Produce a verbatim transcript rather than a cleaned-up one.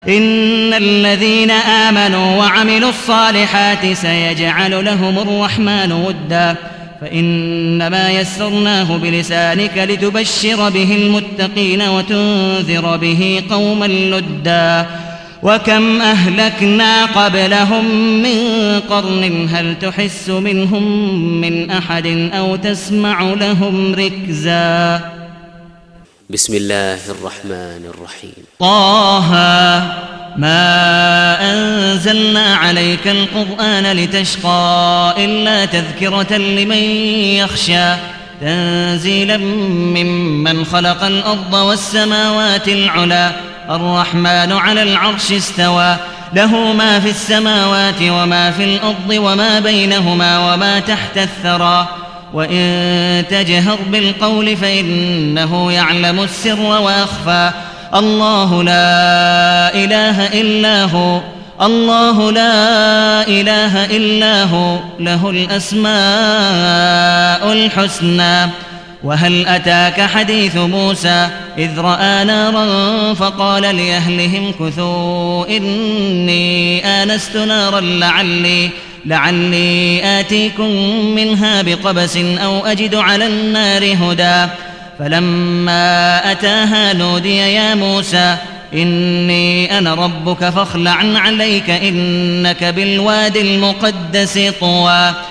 إن الذين آمنوا وعملوا الصالحات سيجعل لهم الرحمن ودا فإنما يسرناه بلسانك لتبشر به المتقين وتنذر به قوما لدا وكم أهلكنا قبلهم من قرن هل تحس منهم من أحد أو تسمع لهم ركزا. بسم الله الرحمن الرحيم. طه ما أنزلنا عليك القرآن لتشقى إلا تذكرة لمن يخشى تنزيلا ممن خلق الأرض والسماوات العلى الرحمن على العرش استوى له ما في السماوات وما في الأرض وما بينهما وما تحت الثرى وإن تجهر بالقول فإنه يعلم السر وأخفى الله لا إله إلا هو الله لا إله إلا هو له الأسماء الحسنى. وهل أتاك حديث موسى إذ رأى نارا فقال لأهلهم كثوا إني آنست نارا لعلي لعلي آتيكم منها بقبس أو أجد على النار هدى فلما أتاها نودي يا موسى إني أنا ربك فاخلع عليك إنك بالوادي المقدس طوى